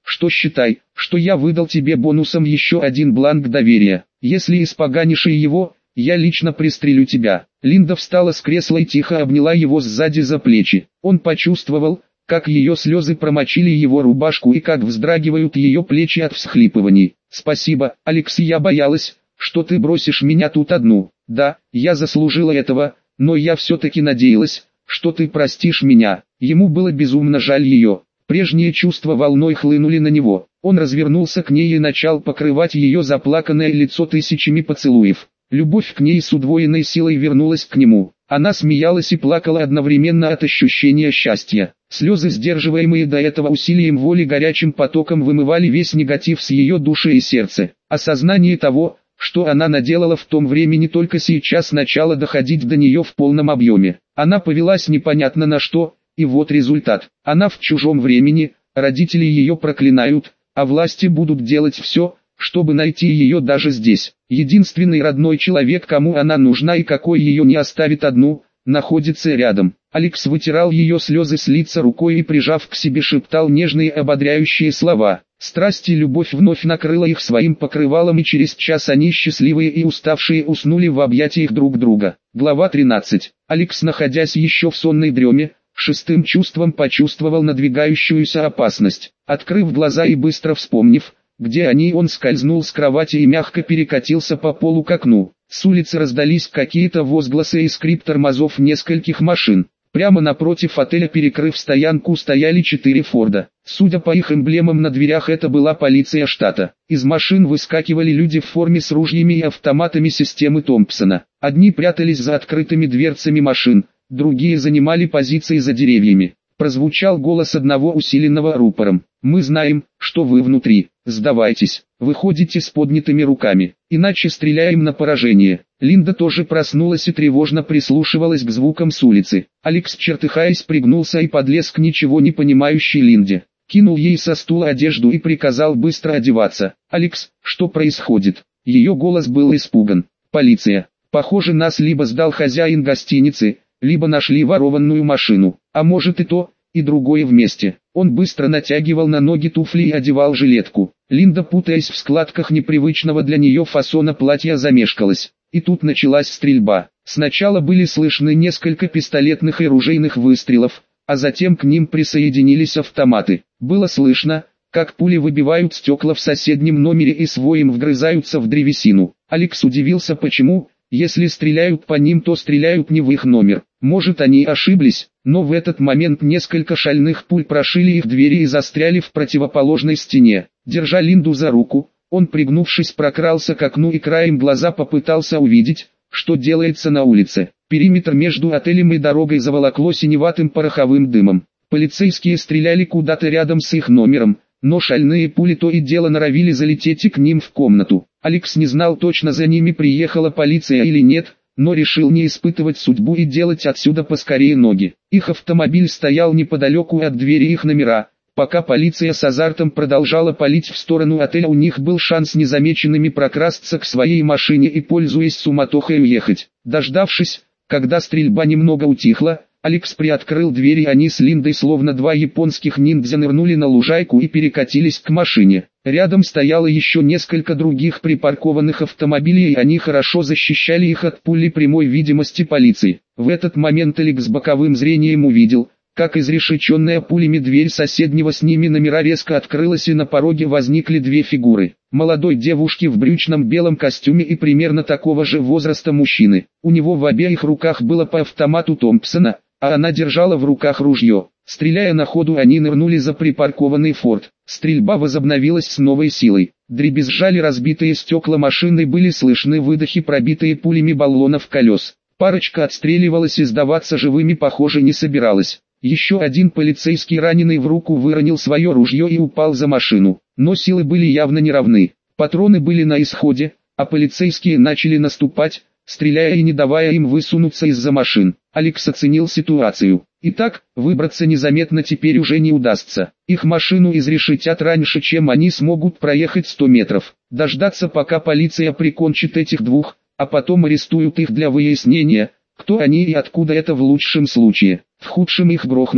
что считай, что я выдал тебе бонусом еще один бланк доверия. Если испоганишь и его, я лично пристрелю тебя». Линда встала с кресла и тихо обняла его сзади за плечи. Он почувствовал, как ее слезы промочили его рубашку и как вздрагивают ее плечи от всхлипываний. «Спасибо, Алекс, я боялась, что ты бросишь меня тут одну. Да, я заслужила этого, но я все-таки надеялась, что ты простишь меня». Ему было безумно жаль ее. Прежние чувства волной хлынули на него. Он развернулся к ней и начал покрывать ее заплаканное лицо тысячами поцелуев. Любовь к ней с удвоенной силой вернулась к нему. Она смеялась и плакала одновременно от ощущения счастья. Слезы, сдерживаемые до этого усилием воли, горячим потоком вымывали весь негатив с ее души и сердца. Осознание того, что она наделала в том времени, только сейчас начало доходить до нее в полном объеме. Она повелась непонятно на что, и вот результат. Она в чужом времени, родители ее проклинают, а власти будут делать все, чтобы найти ее даже здесь. Единственный родной человек, кому она нужна и какой ее не оставит одну, находится рядом. Алекс вытирал ее слезы с лица рукой и, прижав к себе, шептал нежные ободряющие слова. Страсть и любовь вновь накрыла их своим покрывалом, и через час они, счастливые и уставшие, уснули в объятиях друг друга. Глава тринадцать. Алекс, находясь еще в сонной дреме, шестым чувством почувствовал надвигающуюся опасность. Открыв глаза и быстро вспомнив, где они, он скользнул с кровати и мягко перекатился по полу к окну. С улицы раздались какие-то возгласы и скрип тормозов нескольких машин. Прямо напротив отеля, перекрыв стоянку, стояли четыре Форда. Судя по их эмблемам на дверях, это была полиция штата. Из машин выскакивали люди в форме с ружьями и автоматами системы Томпсона. Одни прятались за открытыми дверцами машин, другие занимали позиции за деревьями. Прозвучал голос одного, усиленного рупором. «Мы знаем, что вы внутри. Сдавайтесь. Выходите с поднятыми руками, иначе стреляем на поражение». Линда тоже проснулась и тревожно прислушивалась к звукам с улицы. Алекс, чертыхаясь, пригнулся и подлез к ничего не понимающей Линде. Кинул ей со стула одежду и приказал быстро одеваться. «Алекс, что происходит?» Ее голос был испуган. «Полиция. Похоже, нас либо сдал хозяин гостиницы, либо нашли ворованную машину, а может и то, и другое вместе». Он быстро натягивал на ноги туфли и одевал жилетку. Линда, путаясь в складках непривычного для нее фасона платья, замешкалась. И тут началась стрельба. Сначала были слышны несколько пистолетных и ружейных выстрелов, а затем к ним присоединились автоматы. Было слышно, как пули выбивают стекла в соседнем номере и с воем вгрызаются в древесину. Алекс удивился, почему, если стреляют по ним, то стреляют не в их номер. Может, они ошиблись, но в этот момент несколько шальных пуль прошили их двери и застряли в противоположной стене. Держа Линду за руку, он, пригнувшись, прокрался к окну и краем глаза попытался увидеть, что делается на улице. Периметр между отелем и дорогой заволокло синеватым пороховым дымом. Полицейские стреляли куда-то рядом с их номером, но шальные пули то и дело норовили залететь и к ним в комнату. Алекс не знал точно, за ними приехала полиция или нет, но решил не испытывать судьбу и делать отсюда поскорее ноги. Их автомобиль стоял неподалеку от двери их номера. Пока полиция с азартом продолжала палить в сторону отеля, у них был шанс незамеченными прокрасться к своей машине и, пользуясь суматохой, уехать. Дождавшись, когда стрельба немного утихла, Алекс приоткрыл дверь, и они с Линдой, словно два японских ниндзя, нырнули на лужайку и перекатились к машине. Рядом стояло еще несколько других припаркованных автомобилей, и они хорошо защищали их от пули прямой видимости полиции. В этот момент Алекс боковым зрением увидел, как изрешеченная пулями дверь соседнего с ними номера резко открылась, и на пороге возникли две фигуры. Молодой девушки в брючном белом костюме и примерно такого же возраста мужчины. У него в обеих руках было по автомату Томпсона, а она держала в руках ружье. Стреляя на ходу, они нырнули за припаркованный форт. Стрельба возобновилась с новой силой. Дребезжали разбитые стекла машины, были слышны выдохи, пробитые пулями баллонов колес. Парочка отстреливалась и сдаваться живыми, похоже, не собиралась. Еще один полицейский, раненый в руку, выронил свое ружье и упал за машину. Но силы были явно неравны. Патроны были на исходе, а полицейские начали наступать, стреляя и не давая им высунуться из-за машин. Алекс оценил ситуацию. Итак, выбраться незаметно теперь уже не удастся. Их машину изрешетят раньше, чем они смогут проехать сто метров. Дождаться, пока полиция прикончит этих двух, а потом арестуют их для выяснения, кто они и откуда, это в лучшем случае. В худшем их грохнут,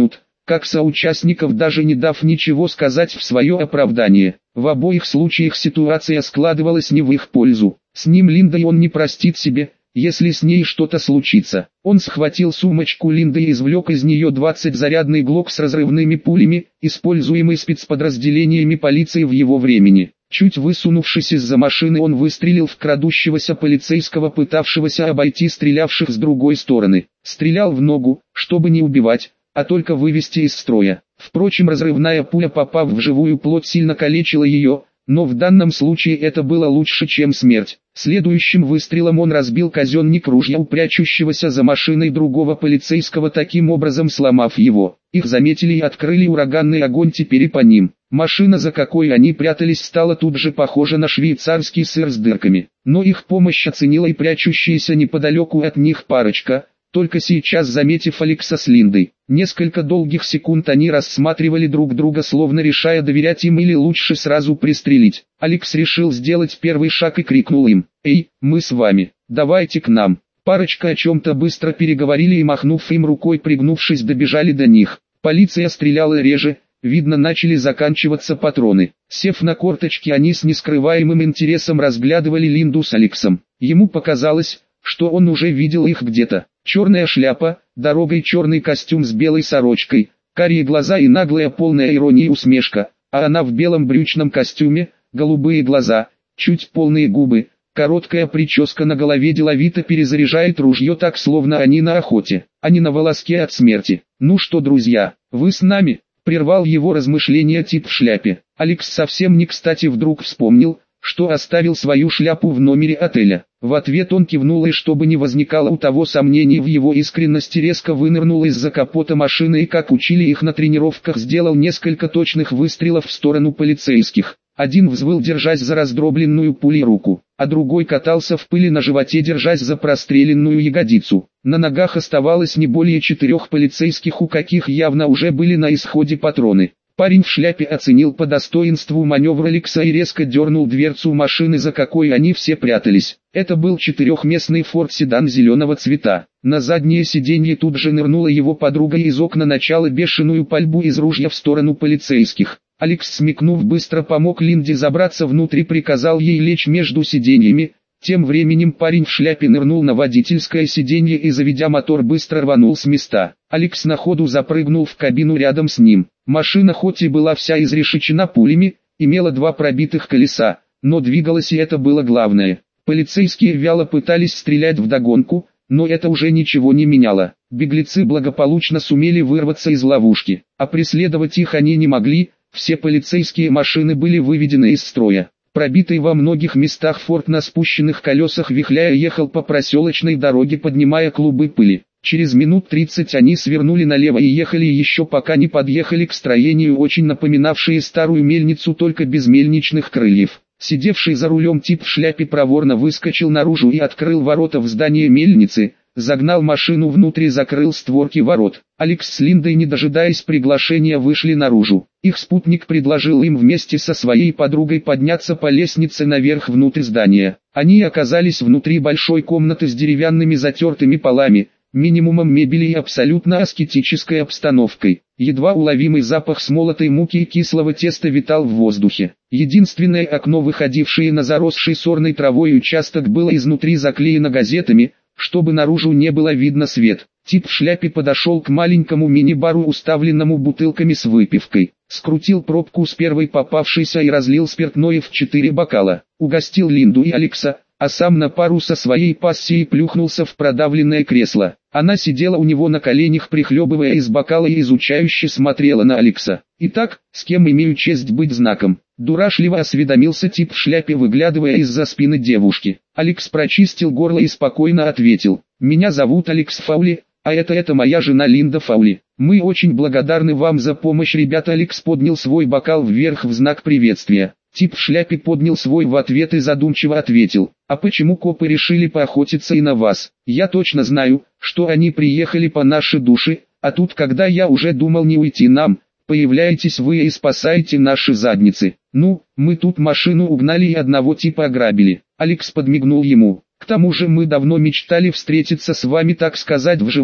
как соучастников, даже не дав ничего сказать в свое оправдание. В обоих случаях ситуация складывалась не в их пользу. С ним Линда и он не простит себе, если с ней что-то случится. Он схватил сумочку Линды и извлек из нее двадцатизарядный глок с разрывными пулями, используемый спецподразделениями полиции в его времени. Чуть высунувшись из-за машины, он выстрелил в крадущегося полицейского, пытавшегося обойти стрелявших с другой стороны. Стрелял в ногу, чтобы не убивать, а только вывести из строя. Впрочем, разрывная пуля, попав в живую плоть, сильно калечила ее, но в данном случае это было лучше, чем смерть. Следующим выстрелом он разбил казенник ружья у прячущегося за машиной другого полицейского, таким образом сломав его. Их заметили и открыли ураганный огонь теперь и по ним. Машина, за какой они прятались, стала тут же похожа на швейцарский сыр с дырками. Но их помощь оценила и прячущаяся неподалеку от них парочка, только сейчас заметив Алекса с Линдой. Несколько долгих секунд они рассматривали друг друга, словно решая, доверять им или лучше сразу пристрелить. Алекс решил сделать первый шаг и крикнул им: «Эй, мы с вами, давайте к нам». Парочка о чем-то быстро переговорили и, махнув им рукой, пригнувшись, добежали до них. Полиция стреляла реже, видно, начали заканчиваться патроны. Сев на корточки, они с нескрываемым интересом разглядывали Линду с Алексом. Ему показалось, что он уже видел их где-то. Черная шляпа, дорогой черный костюм с белой сорочкой, карие глаза и наглая, полная иронии усмешка, а она в белом брючном костюме, голубые глаза, чуть полные губы, короткая прическа на голове, деловито перезаряжает ружье так, словно они на охоте, а не на волоске от смерти. «Ну что, друзья, вы с нами?» — прервал его размышления тип в шляпе. Алекс совсем не кстати вдруг вспомнил, что оставил свою шляпу в номере отеля. В ответ он кивнул, и чтобы не возникало у того сомнений в его искренности, резко вынырнул из-за капота машины и, как учили их на тренировках, сделал несколько точных выстрелов в сторону полицейских. Один взвыл, держась за раздробленную пулей руку, а другой катался в пыли на животе, держась за простреленную ягодицу. На ногах оставалось не более четырех полицейских, у каких явно уже были на исходе патроны. Парень в шляпе оценил по достоинству маневр Алекса и резко дернул дверцу машины, за какой они все прятались. Это был четырехместный форд-седан зеленого цвета. На заднее сиденье тут же нырнула его подруга, и из окна начала бешеную пальбу из ружья в сторону полицейских. Алекс, смекнув, быстро помог Линде забраться внутрь и приказал ей лечь между сиденьями. Тем временем парень в шляпе нырнул на водительское сиденье и, заведя мотор, быстро рванул с места. Алекс на ходу запрыгнул в кабину рядом с ним. Машина хоть и была вся изрешечена пулями, имела два пробитых колеса, но двигалась, и это было главное. Полицейские вяло пытались стрелять вдогонку, но это уже ничего не меняло. Беглецы благополучно сумели вырваться из ловушки, а преследовать их они не могли, все полицейские машины были выведены из строя. Пробитый во многих местах форд на спущенных колесах, вихляя, ехал по проселочной дороге, поднимая клубы пыли. Через минут тридцать они свернули налево и ехали еще, пока не подъехали к строению, очень напоминавшее старую мельницу, только без мельничных крыльев. Сидевший за рулем тип в шляпе проворно выскочил наружу и открыл ворота в здание мельницы, загнал машину внутрь и закрыл створки ворот. Алекс с Линдой, не дожидаясь приглашения, вышли наружу. Их спутник предложил им вместе со своей подругой подняться по лестнице наверх внутрь здания. Они оказались внутри большой комнаты с деревянными затертыми полами, минимумом мебели и абсолютно аскетической обстановкой. Едва уловимый запах смолотой муки и кислого теста витал в воздухе. Единственное окно, выходившее на заросший сорной травой участок, было изнутри заклеено газетами, чтобы наружу не было видно свет. Тип в шляпе подошел к маленькому мини-бару, уставленному бутылками с выпивкой, скрутил пробку с первой попавшейся и разлил спиртное в четыре бокала, угостил Линду и Алекса, а сам на пару со своей пассией плюхнулся в продавленное кресло. Она сидела у него на коленях, прихлебывая из бокала, и изучающе смотрела на Алекса. «Итак, с кем имею честь быть знаком?» — дурашливо осведомился тип в шляпе, выглядывая из-за спины девушки. Алекс прочистил горло и спокойно ответил: «Меня зовут Алекс Фаули, а это это моя жена Линда Фаули. Мы очень благодарны вам за помощь, ребята». Алекс поднял свой бокал вверх в знак приветствия. Тип в шляпе поднял свой в ответ и задумчиво ответил: «А почему копы решили поохотиться и на вас? Я точно знаю, что они приехали по нашей душе, а тут, когда я уже думал не уйти нам, появляетесь вы и спасаете наши задницы. Ну, мы тут машину угнали и одного типа ограбили». Алекс подмигнул ему. «К тому же мы давно мечтали встретиться с вами, так сказать, вживую,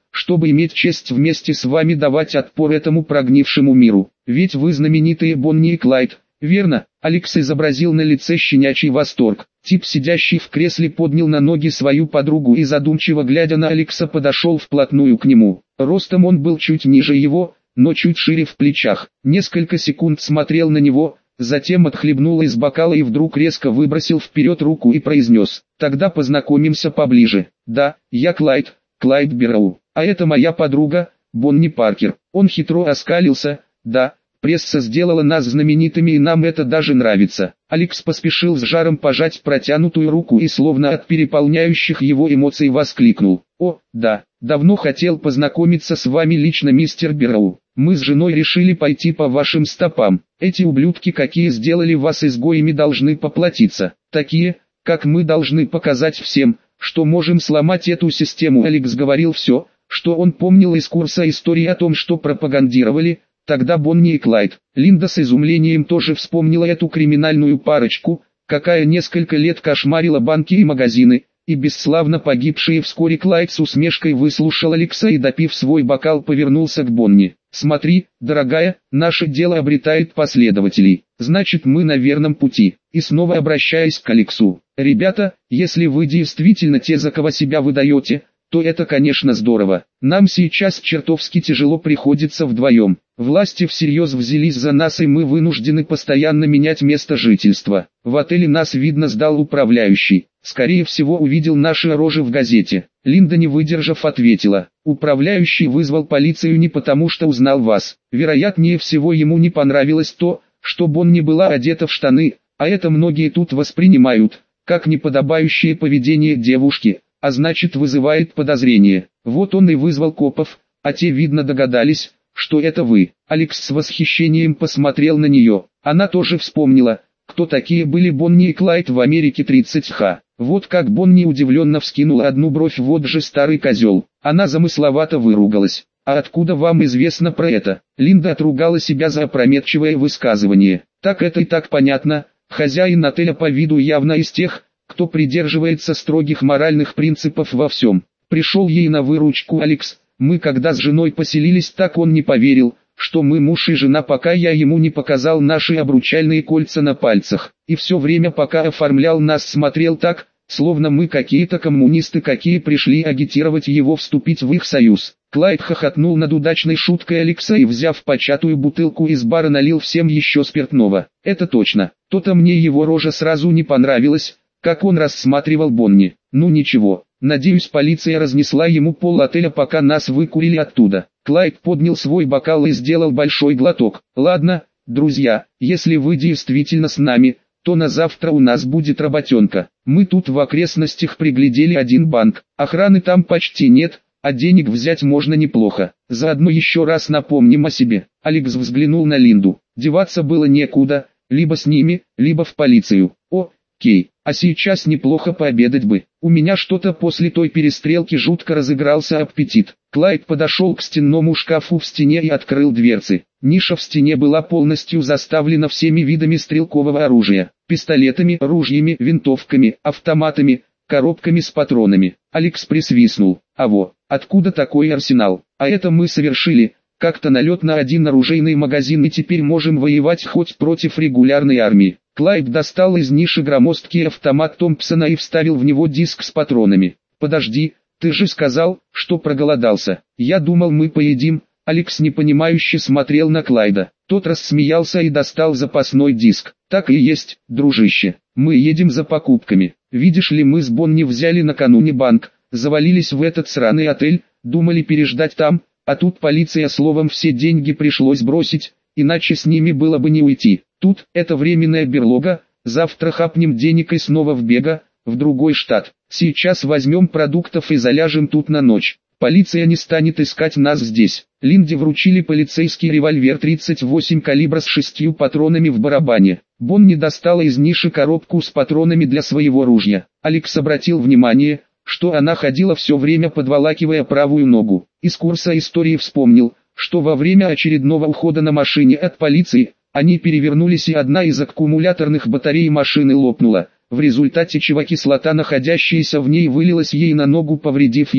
чтобы иметь честь вместе с вами давать отпор этому прогнившему миру. Ведь вы знаменитые Бонни и Клайд, верно?» Алекс изобразил на лице щенячий восторг. Тип, сидящий в кресле, поднял на ноги свою подругу и, задумчиво глядя на Алекса, подошел вплотную к нему. Ростом он был чуть ниже его, но чуть шире в плечах. Несколько секунд смотрел на него, затем отхлебнул из бокала и вдруг резко выбросил вперед руку и произнес: «Тогда познакомимся поближе. Да, я Клайд, Клайд Берроу, а это моя подруга, Бонни Паркер». Он хитро оскалился. «Да, пресса сделала нас знаменитыми, и нам это даже нравится». Алекс поспешил с жаром пожать протянутую руку и, словно от переполняющих его эмоций, воскликнул: «О, да, давно хотел познакомиться с вами лично, мистер Берроу. Мы с женой решили пойти по вашим стопам. Эти ублюдки, какие сделали вас изгоями, должны поплатиться. Такие, как мы, должны показать всем, что можем сломать эту систему». Алекс говорил все, что он помнил из курса истории о том, что пропагандировали тогда Бонни и Клайд. Линда с изумлением тоже вспомнила эту криминальную парочку, какая несколько лет кошмарила банки и магазины, и бесславно погибшие вскоре. Клайд с усмешкой выслушал Алекса и, допив свой бокал, повернулся к Бонни. «Смотри, дорогая, наше дело обретает последователей, значит, мы на верном пути». И снова обращаясь к Алексу: «Ребята, если вы действительно те, за кого себя выдаете, то это, конечно, здорово. Нам сейчас чертовски тяжело приходится вдвоем. Власти всерьез взялись за нас, и мы вынуждены постоянно менять место жительства. В отеле нас, видно, сдал управляющий. Скорее всего, увидел наши рожи в газете». Линда, не выдержав, ответила: «Управляющий вызвал полицию не потому, что узнал вас. Вероятнее всего, ему не понравилось то, что Бонни была одета в штаны, а это многие тут воспринимают как неподобающее поведение девушки, а значит, вызывает подозрение. Вот он и вызвал копов, а те, видно, догадались, что это вы». Алекс с восхищением посмотрел на нее. Она тоже вспомнила, кто такие были Бонни и Клайд в Америке тридцать ха. Вот как Бонни удивленно вскинула одну бровь: «Вот же старый козел». Она замысловато выругалась: «А откуда вам известно про это?» Линда отругала себя за опрометчивое высказывание. «Так это и так понятно. Хозяин отеля по виду явно из тех, кто придерживается строгих моральных принципов во всем». Пришел ей на выручку Алекс. «Мы когда с женой поселились, так он не поверил, что мы муж и жена, пока я ему не показал наши обручальные кольца на пальцах. И все время, пока оформлял нас, смотрел так, словно мы какие-то коммунисты, какие пришли агитировать его вступить в их союз». Клайд хохотнул над удачной шуткой Алекса и, взяв початую бутылку из бара, налил всем еще спиртного. «Это точно. То-то мне его рожа сразу не понравилась, как он рассматривал Бонни. Ну ничего, надеюсь, полиция разнесла ему пол отеля, пока нас выкурили оттуда». Клайд поднял свой бокал и сделал большой глоток. «Ладно, друзья, если вы действительно с нами, то на завтра у нас будет работенка. Мы тут в окрестностях приглядели один банк, охраны там почти нет, а денег взять можно неплохо. Заодно еще раз напомним о себе». Алекс взглянул на Линду. Деваться было некуда, либо с ними, либо в полицию. «О, Кей, а сейчас неплохо пообедать бы. У меня что-то после той перестрелки жутко разыгрался аппетит». Клайд подошел к стенному шкафу в стене и открыл дверцы. Ниша в стене была полностью заставлена всеми видами стрелкового оружия: пистолетами, ружьями, винтовками, автоматами, коробками с патронами. Алекс присвистнул: «А во, откуда такой арсенал? А это мы совершили как-то налет на один оружейный магазин, и теперь можем воевать хоть против регулярной армии». Клайд достал из ниши громоздкий автомат Томпсона и вставил в него диск с патронами. «Подожди, ты же сказал, что проголодался. Я думал, мы поедим». Алекс непонимающе смотрел на Клайда. Тот рассмеялся и достал запасной диск. «Так и есть, дружище, мы едем за покупками. Видишь ли, мы с Бонни взяли накануне банк, завалились в этот сраный отель, думали переждать там, а тут полиция, словом, все деньги пришлось бросить, иначе с ними было бы не уйти. Тут это временная берлога, завтра хапнем денег и снова в бега, в другой штат. Сейчас возьмем продуктов и заляжем тут на ночь. Полиция не станет искать нас здесь». Линде вручили полицейский револьвер тридцать восемь калибра с шестью патронами в барабане. Бонни достала из ниши коробку с патронами для своего ружья. Алекс обратил внимание, что она ходила все время, подволакивая правую ногу. Из курса истории вспомнил, что во время очередного ухода на машине от полиции, они перевернулись и одна из аккумуляторных батарей машины лопнула. В результате чего кислота, находящаяся в ней, вылилась ей на ногу, повредив ее.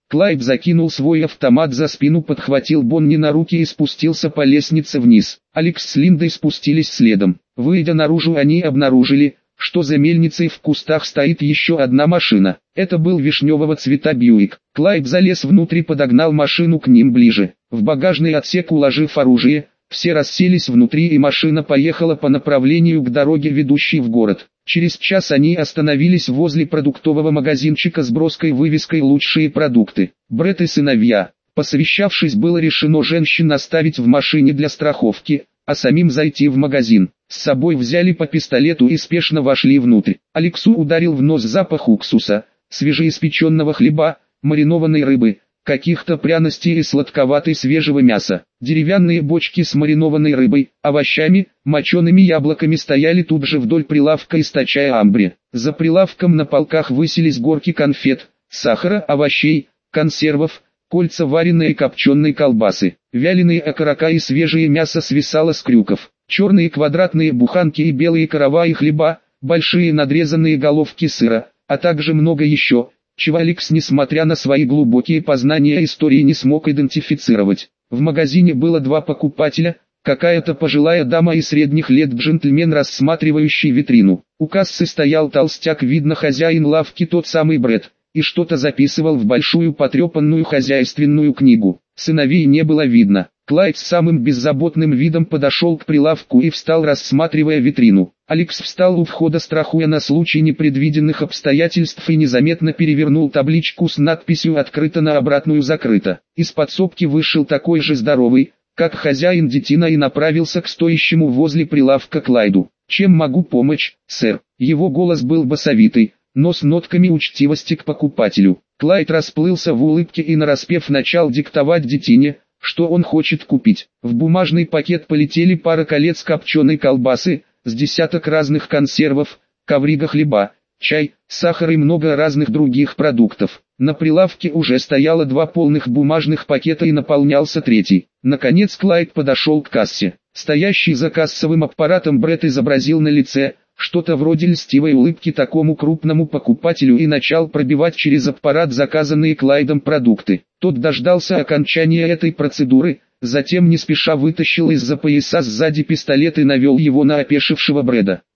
Клайд закинул свой автомат за спину, подхватил Бонни на руки и спустился по лестнице вниз. Алекс с Линдой спустились следом. Выйдя наружу, они обнаружили, что за мельницей в кустах стоит еще одна машина. Это был вишневого цвета Бьюик. Клайд залез внутрь и подогнал машину к ним ближе. В багажный отсек уложив оружие, все расселись внутри, и машина поехала по направлению к дороге, ведущей в город. Через час они остановились возле продуктового магазинчика с броской вывеской «Лучшие продукты». Брэд и сыновья, посовещавшись, было решено женщин оставить в машине для страховки, а самим зайти в магазин. С собой взяли по пистолету и спешно вошли внутрь. Алексу ударил в нос запах уксуса, свежеиспеченного хлеба, маринованной рыбы, каких-то пряностей и сладковатой свежего мяса. Деревянные бочки с маринованной рыбой, овощами, мочеными яблоками стояли тут же вдоль прилавка, источая амбре. За прилавком на полках высились горки конфет, сахара, овощей, консервов, кольца вареной и копченой колбасы. Вяленые окорока и свежее мясо свисало с крюков. Черные квадратные буханки и белые караваи хлеба, большие надрезанные головки сыра, а также много еще, чего Алекс, несмотря на свои глубокие познания истории, не смог идентифицировать. В магазине было два покупателя, какая-то пожилая дама и средних лет джентльмен, рассматривающий витрину. У кассы стоял толстяк, видно хозяин лавки, тот самый Брэд, и что-то записывал в большую потрепанную хозяйственную книгу. Сыновей не было видно. Клайд с самым беззаботным видом подошел к прилавку и встал, рассматривая витрину. Алекс встал у входа, страхуя на случай непредвиденных обстоятельств, и незаметно перевернул табличку с надписью «Открыто» на обратную «Закрыто». Из подсобки вышел такой же здоровый, как хозяин, детина, и направился к стоящему возле прилавка Клайду. «Чем могу помочь, сэр?» Его голос был басовитый, но с нотками учтивости к покупателю. Клайд расплылся в улыбке и нараспев начал диктовать детине, что он хочет купить. В бумажный пакет полетели пара колец копченой колбасы, с десяток разных консервов, коврига хлеба, чай, сахар и много разных других продуктов. На прилавке уже стояло два полных бумажных пакета и наполнялся третий. Наконец Клайд подошел к кассе. Стоящий за кассовым аппаратом Брэд изобразил на лице что-то вроде льстивой улыбки такому крупному покупателю и начал пробивать через аппарат заказанные Клайдом продукты. Тот дождался окончания этой процедуры, затем не спеша вытащил из-за пояса сзади пистолет и навел его на опешившего Брэда.